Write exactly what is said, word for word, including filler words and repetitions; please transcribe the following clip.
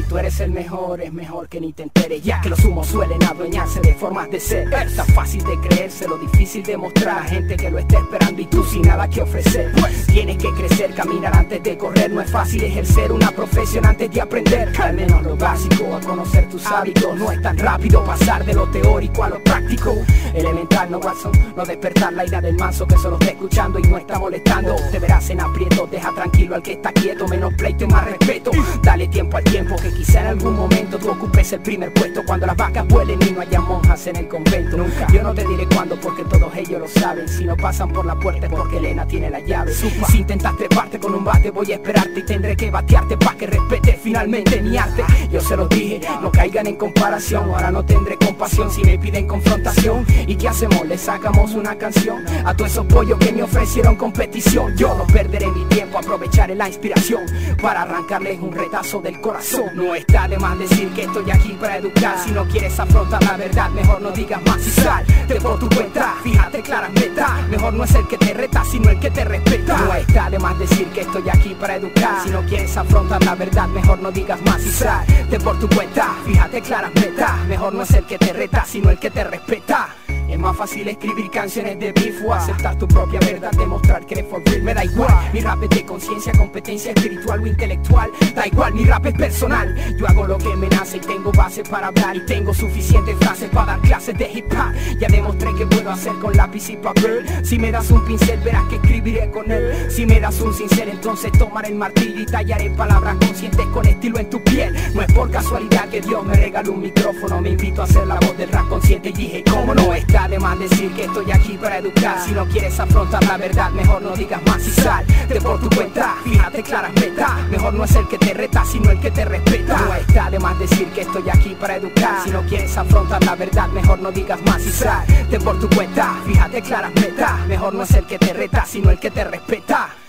tú eres el mejor, es mejor que ni te enteres, ya que los humos suelen adueñarse de formas de ser. Es tan fácil de creerse, lo difícil de mostrar a gente que lo está esperando y tú sin nada que ofrecer. Pues tienes que crecer, caminar antes de correr. No es fácil ejercer una profesión antes de aprender, al menos lo básico, a conocer tus hábitos. No es tan rápido pasar de lo teórico a lo práctico. Elemental, no Watson, no despertar la ira del manso que solo está escuchando y no está molestando. Te verás en aprieto, deja tranquilo al que está quieto. Menos pleito y más respeto. Dale tiempo al tiempo, que quizá en algún momento tú ocupes el primer puesto. Cuando las vacas vuelen y no haya monjas en el convento. Nunca, yo no te diré cuándo porque todos ellos lo saben. Si no pasan por la puerta es porque Elena tiene la llave. Supa. Si intentas treparte con un bate voy a esperarte y tendré que batearte pa' que respetes finalmente mi arte. Yo se los dije, no caigan en comparación. Ahora no tendré compasión si me piden confrontación. ¿Y qué hacemos? ¿Le sacamos una canción a todos esos pollos que me ofrecieron competición? Yo no perderé mi tiempo, aprovecharé la inspiración para arrancarles un retazo del corazón. No está de más decir que estoy aquí para educar. Si no quieres afrontar la verdad, mejor no digas más y salte por tu cuenta. Fíjate claras metas, mejor no es el que te reta, sino el que te respeta. No está de más decir que estoy aquí para educar. Si no quieres afrontar la verdad, mejor no digas más y salte por tu cuenta. Fíjate claras metas, mejor no es el que te reta, sino el que te respeta. Es más fácil escribir canciones de beef o aceptar tu propia verdad, demostrar que eres for real. Me da igual, mi rap es de conciencia, competencia espiritual o intelectual. Da igual, mi rap es personal. Yo hago lo que me nace y tengo base para hablar. Y tengo suficientes frases para dar clases de hip hop. Ya demostré que puedo hacer con lápiz y papel. Si me das un pincel verás que escribiré con él. Si me das un cincel entonces tomaré el martillo y tallaré palabras conscientes con estilo en tu piel. No es por casualidad que Dios me regaló un micrófono. Me invito a hacer la voz del rap consciente y dije cómo no está de más decir que estoy aquí para educar. Si no quieres afrontar la verdad, mejor no digas más y salte por tu cuenta. Fíjate claras metas, mejor no es el que te reta, sino el que te respeta. No está de más decir que estoy aquí para educar. Si no quieres afrontar la verdad, mejor no digas más y salte por tu cuenta. Fíjate claras metas, mejor no es el que te reta, sino el que te respeta.